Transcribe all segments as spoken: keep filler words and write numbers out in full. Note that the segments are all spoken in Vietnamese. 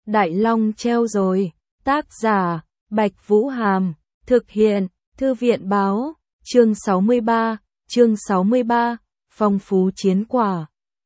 Đại Long treo rồi. Tác giả, Bạch Vũ Hàm. Thực hiện, Thư viện Báo. Chương sáu mươi ba, chương sáu mươi ba, phong phú chiến quả.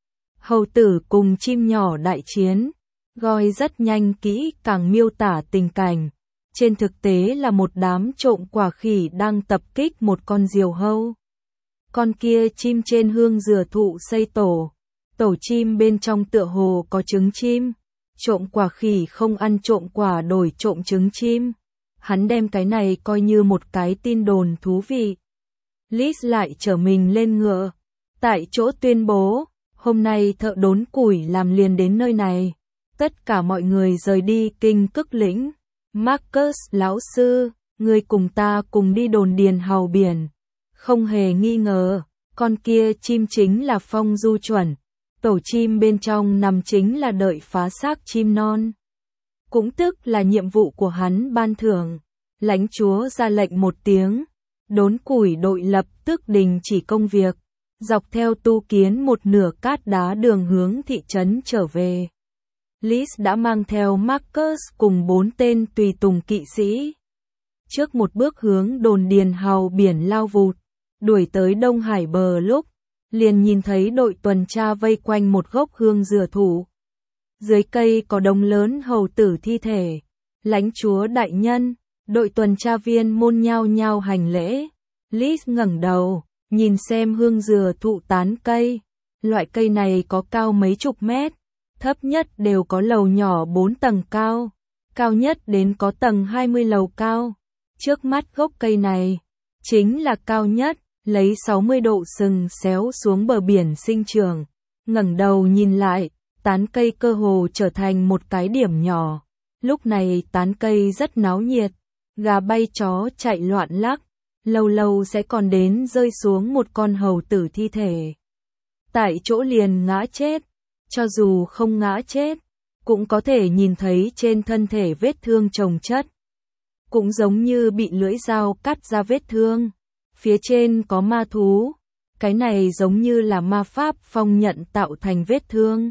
Hầu tử cùng chim nhỏ đại chiến. Goi rất nhanh kỹ càng miêu tả tình cảnh. Trên thực tế là một đám trộm quả khỉ đang tập kích một con diều hâu. Con kia chim trên hương dừa thụ xây tổ. Tổ chim bên trong tựa hồ có trứng chim. Trộm quả khỉ không ăn trộm quả đổi trộm trứng chim. Hắn đem cái này coi như một cái tin đồn thú vị. Liz lại chở mình lên ngựa. Tại chỗ tuyên bố, hôm nay thợ đốn củi làm liền đến nơi này. Tất cả mọi người rời đi kinh Cức Lĩnh. Marcus lão sư, ngươi cùng ta cùng đi đồn điền hàu biển. Không hề nghi ngờ, con kia chim chính là Phong Du chuẩn. Tổ chim bên trong nằm chính là đợi phá xác chim non. Cũng tức là nhiệm vụ của hắn ban thưởng. Lãnh chúa ra lệnh một tiếng. Đốn củi đội lập tức đình chỉ công việc. Dọc theo tu kiến một nửa cát đá đường hướng thị trấn trở về. Liz đã mang theo Marcus cùng bốn tên tùy tùng kỵ sĩ. Trước một bước hướng đồn điền hàu biển lao vụt. Đuổi tới Đông Hải bờ lúc. Liền nhìn thấy đội tuần tra vây quanh một gốc hương dừa thụ. Dưới cây có đống lớn hầu tử thi thể. Lãnh chúa đại nhân, đội tuần tra viên môn nhao nhao hành lễ. Liz ngẩng đầu, nhìn xem hương dừa thụ tán cây. Loại cây này có cao mấy chục mét, thấp nhất đều có lầu nhỏ bốn tầng cao, cao nhất đến có tầng hai mươi lầu cao. Trước mắt gốc cây này, chính là cao nhất. Lấy sáu mươi độ sừng xéo xuống bờ biển sinh trưởng, ngẩng đầu nhìn lại, tán cây cơ hồ trở thành một cái điểm nhỏ. Lúc này tán cây rất náo nhiệt, gà bay chó chạy loạn lắc, lâu lâu sẽ còn đến rơi xuống một con hầu tử thi thể. Tại chỗ liền ngã chết, cho dù không ngã chết, cũng có thể nhìn thấy trên thân thể vết thương chồng chất. Cũng giống như bị lưỡi dao cắt ra vết thương. Phía trên có ma thú, cái này giống như là ma pháp phong nhận tạo thành vết thương.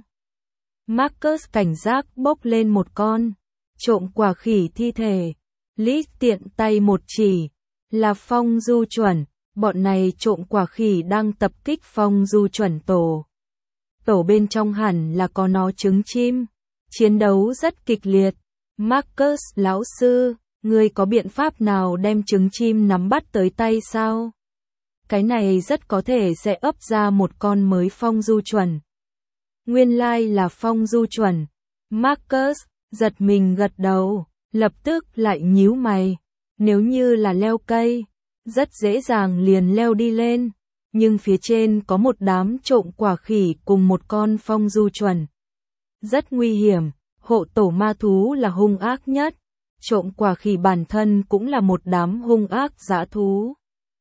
Marcus cảnh giác bốc lên một con, trộm quả khỉ thi thể. Liz tiện tay một chỉ, là Phong Du chuẩn, bọn này trộm quả khỉ đang tập kích Phong Du chuẩn tổ. Tổ bên trong hẳn là có nó trứng chim, chiến đấu rất kịch liệt. Marcus lão sư, ngươi có biện pháp nào đem trứng chim nắm bắt tới tay sao? Cái này rất có thể sẽ ấp ra một con mới Phong Du chuẩn. Nguyên lai là Phong Du chuẩn. Marcus giật mình gật đầu, lập tức lại nhíu mày. Nếu như là leo cây, rất dễ dàng liền leo đi lên. Nhưng phía trên có một đám trộm quả khỉ cùng một con Phong Du chuẩn. Rất nguy hiểm, hộ tổ ma thú là hung ác nhất. Trộm quả khỉ bản thân cũng là một đám hung ác dã thú.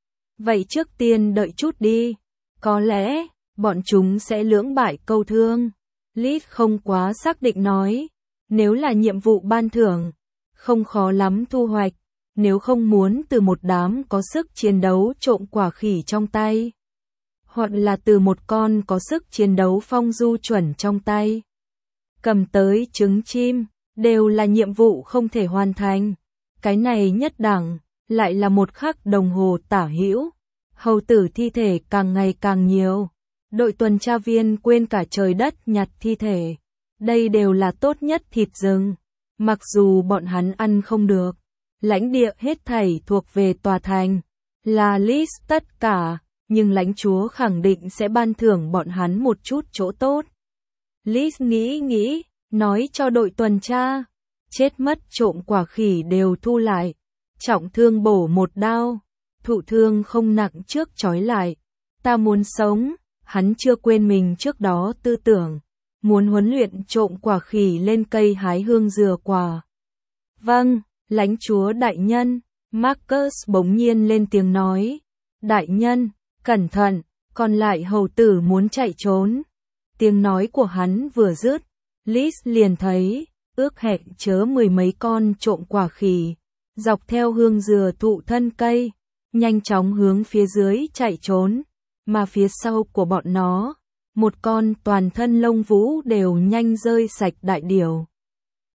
Vậy trước tiên đợi chút đi, có lẽ, bọn chúng sẽ lưỡng bại câu thương. Liz không quá xác định nói, nếu là nhiệm vụ ban thưởng, không khó lắm thu hoạch, nếu không muốn từ một đám có sức chiến đấu trộm quả khỉ trong tay, hoặc là từ một con có sức chiến đấu Phong Du chuẩn trong tay. Cầm tới trứng chim, đều là nhiệm vụ không thể hoàn thành. Cái này nhất đẳng, lại là một khắc đồng hồ tả hữu. Hầu tử thi thể càng ngày càng nhiều. Đội tuần tra viên quên cả trời đất nhặt thi thể. Đây đều là tốt nhất thịt rừng. Mặc dù bọn hắn ăn không được. Lãnh địa hết thảy thuộc về tòa thành. Là Liz tất cả. Nhưng lãnh chúa khẳng định sẽ ban thưởng bọn hắn một chút chỗ tốt. Liz nghĩ nghĩ, nói cho đội tuần tra. Chết mất trộm quả khỉ đều thu lại. Trọng thương bổ một đao. Thụ thương không nặng trước trói lại. Ta muốn sống. Hắn chưa quên mình trước đó tư tưởng. Muốn huấn luyện trộm quả khỉ lên cây hái hương dừa quả. Vâng, lãnh chúa đại nhân. Marcus bỗng nhiên lên tiếng nói. Đại nhân, cẩn thận, còn lại hầu tử muốn chạy trốn. Tiếng nói của hắn vừa dứt. Liz liền thấy, ước hẹn chớ mười mấy con trộm quả khỉ. Dọc theo hương dừa thụ thân cây. Nhanh chóng hướng phía dưới chạy trốn. Mà phía sau của bọn nó, một con toàn thân lông vũ đều nhanh rơi sạch đại điểu.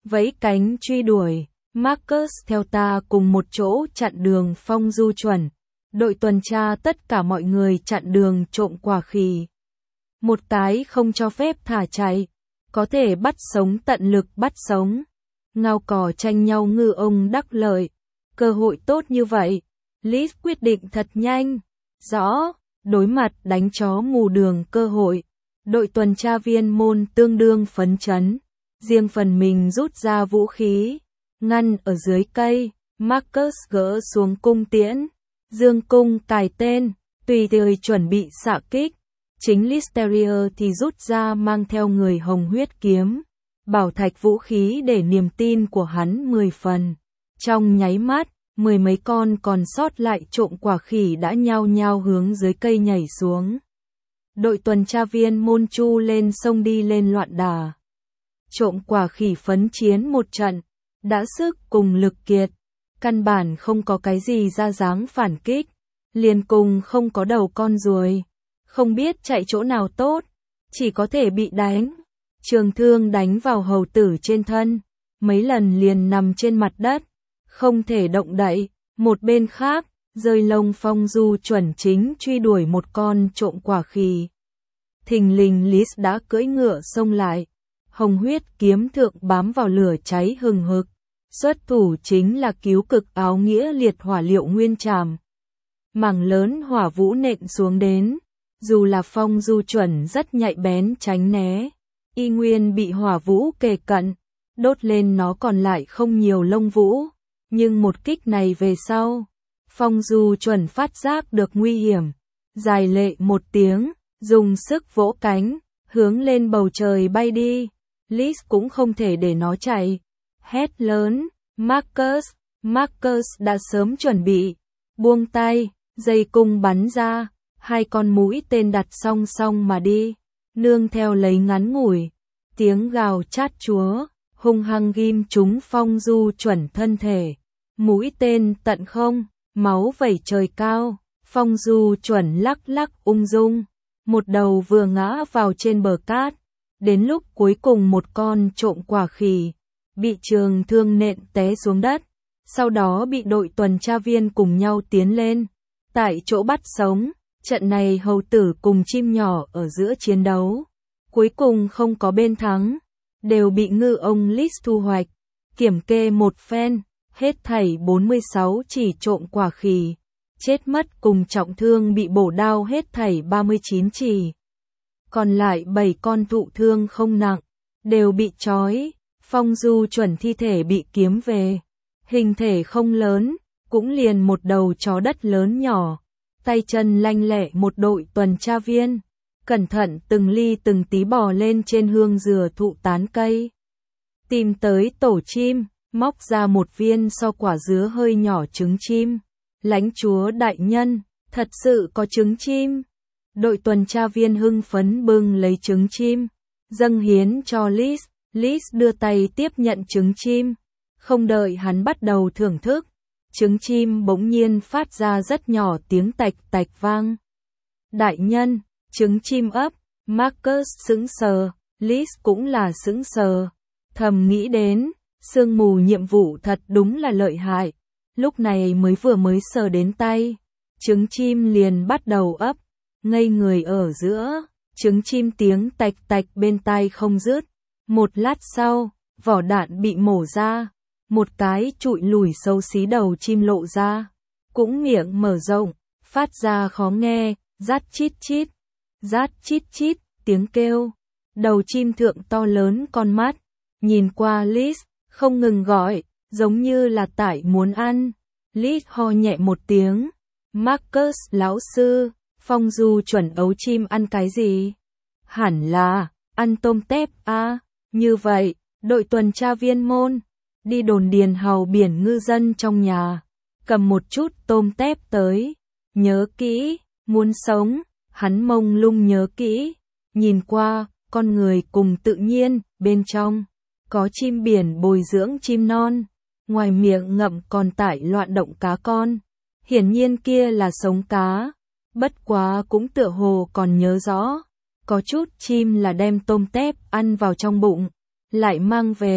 vẫy cánh truy đuổi. Marcus, theo ta cùng một chỗ chặn đường Phong Du chuẩn. Đội tuần tra tất cả mọi người chặn đường trộm quả khỉ. Một cái không cho phép thả chạy. Có thể bắt sống tận lực bắt sống. Ngao cò tranh nhau ngư ông đắc lợi. Cơ hội tốt như vậy. Liz quyết định thật nhanh. Rõ, đối mặt đánh chó mù đường cơ hội. Đội tuần tra viên môn tương đương phấn chấn. Riêng phần mình rút ra vũ khí. Ngăn ở dưới cây. Marcus gỡ xuống cung tiễn. Dương cung cài tên. Tùy thời chuẩn bị xạ kích. Chính Listeria thì rút ra mang theo người hồng huyết kiếm. Bảo thạch vũ khí để niềm tin của hắn mười phần. Trong nháy mắt, mười mấy con còn sót lại trộm quả khỉ đã nhao nhao hướng dưới cây nhảy xuống. Đội tuần tra viên môn chu lên sông đi lên loạn đà. Trộm quả khỉ phấn chiến một trận, đã sức cùng lực kiệt. Căn bản không có cái gì ra dáng phản kích. Liền cùng không có đầu con ruồi. Không biết chạy chỗ nào tốt, chỉ có thể bị đánh. Trường thương đánh vào hầu tử trên thân, mấy lần liền nằm trên mặt đất, không thể động đậy. Một bên khác, rơi lông Phong Du chuẩn chính truy đuổi một con trộm quả khỉ. Thình lình Liz đã cưỡi ngựa xông lại, hồng huyết kiếm thượng bám vào lửa cháy hừng hực. Xuất thủ chính là cứu cực áo nghĩa liệt hỏa liệu nguyên trảm. Mảng lớn hỏa vũ nện xuống đến. Dù là Phong Du chuẩn rất nhạy bén tránh né, y nguyên bị hỏa vũ kề cận, đốt lên nó còn lại không nhiều lông vũ. Nhưng một kích này về sau, Phong Du chuẩn phát giác được nguy hiểm, dài lệ một tiếng, dùng sức vỗ cánh, hướng lên bầu trời bay đi. Liz cũng không thể để nó chạy, hét lớn, Marcus, Marcus đã sớm chuẩn bị, buông tay, dây cung bắn ra. Hai con mũi tên đặt song song mà đi, nương theo lấy ngắn ngủi, tiếng gào chát chúa, hung hăng ghim trúng Phong Du chuẩn thân thể. Mũi tên tận không, máu vẩy trời cao, Phong Du chuẩn lắc lắc ung dung, một đầu vừa ngã vào trên bờ cát. Đến lúc cuối cùng một con trộm quả khỉ, bị trường thương nện té xuống đất, sau đó bị đội tuần tra viên cùng nhau tiến lên, tại chỗ bắt sống. Trận này hầu tử cùng chim nhỏ ở giữa chiến đấu. Cuối cùng không có bên thắng. Đều bị ngư ông Liz thu hoạch. Kiểm kê một phen. Hết thảy bốn mươi sáu chỉ trộm quả khỉ. Chết mất cùng trọng thương bị bổ đao hết thảy ba mươi chín chỉ. Còn lại bảy con thụ thương không nặng. Đều bị trói. Phong Du chuẩn thi thể bị kiếm về. Hình thể không lớn. Cũng liền một đầu chó đất lớn nhỏ. Tay chân lanh lẹ một đội tuần tra viên, cẩn thận từng ly từng tí bò lên trên hương dừa thụ tán cây. Tìm tới tổ chim, móc ra một viên so quả dứa hơi nhỏ trứng chim. Lãnh chúa đại nhân, thật sự có trứng chim. Đội tuần tra viên hưng phấn bưng lấy trứng chim, dâng hiến cho Liz. Liz đưa tay tiếp nhận trứng chim, không đợi hắn bắt đầu thưởng thức. Trứng chim bỗng nhiên phát ra rất nhỏ tiếng tạch tạch vang. Đại nhân, trứng chim ấp, Marcus sững sờ, Liz cũng là sững sờ. Thầm nghĩ đến, sương mù nhiệm vụ thật đúng là lợi hại. Lúc này mới vừa mới sờ đến tay, trứng chim liền bắt đầu ấp, ngây người ở giữa, trứng chim tiếng tạch tạch bên tai không dứt. Một lát sau, vỏ đạn bị mổ ra. Một cái trụi lùi xấu xí đầu chim lộ ra, cũng miệng mở rộng, phát ra khó nghe, rát chít chít, rát chít chít, tiếng kêu. Đầu chim thượng to lớn con mắt, nhìn qua Liz, không ngừng gọi, giống như là tại muốn ăn. Liz ho nhẹ một tiếng, Marcus lão sư, Phong Du chuẩn ấu chim ăn cái gì? Hẳn là, ăn tôm tép à, như vậy, đội tuần tra viên môn. Đi đồn điền hầu biển ngư dân trong nhà, cầm một chút tôm tép tới, nhớ kỹ, muốn sống, hắn mông lung nhớ kỹ, nhìn qua, con người cùng tự nhiên, bên trong, có chim biển bồi dưỡng chim non, ngoài miệng ngậm còn tải loạn động cá con, hiển nhiên kia là sống cá, bất quá cũng tựa hồ còn nhớ rõ, có chút chim là đem tôm tép ăn vào trong bụng, lại mang về.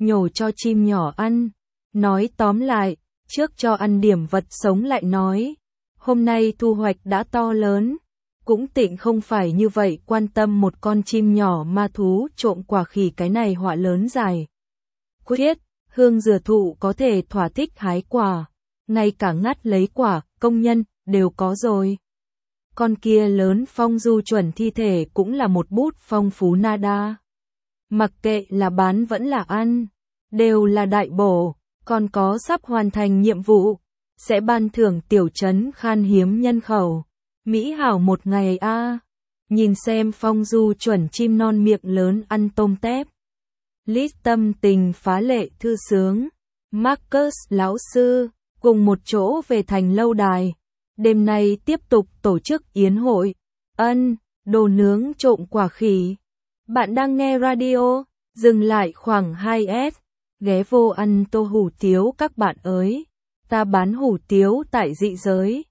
nhổ cho chim nhỏ ăn. Nói tóm lại, trước cho ăn điểm vật sống lại nói, hôm nay thu hoạch đã to lớn, cũng tịnh không phải như vậy quan tâm một con chim nhỏ ma thú trộm quả khỉ cái này họa lớn dài. Quyết, hương dừa thụ có thể thỏa thích hái quả, ngay cả ngắt lấy quả, công nhân, đều có rồi. Con kia lớn phong du chuẩn thi thể cũng là một bút phong phú nada. Mặc kệ là bán vẫn là ăn, đều là đại bổ, còn có sắp hoàn thành nhiệm vụ, sẽ ban thưởng tiểu trấn khan hiếm nhân khẩu. Mỹ hảo một ngày a. À. Nhìn xem phong du chuẩn chim non miệng lớn ăn tôm tép. Lít tâm tình phá lệ thư sướng. Marcus lão sư, cùng một chỗ về thành lâu đài. Đêm nay tiếp tục tổ chức yến hội. Ân, đồ nướng trộm quả khỉ. Bạn đang nghe radio, dừng lại khoảng hai S. Ghé vô ăn tô hủ tiếu các bạn ơi. Ta bán hủ tiếu tại dị giới.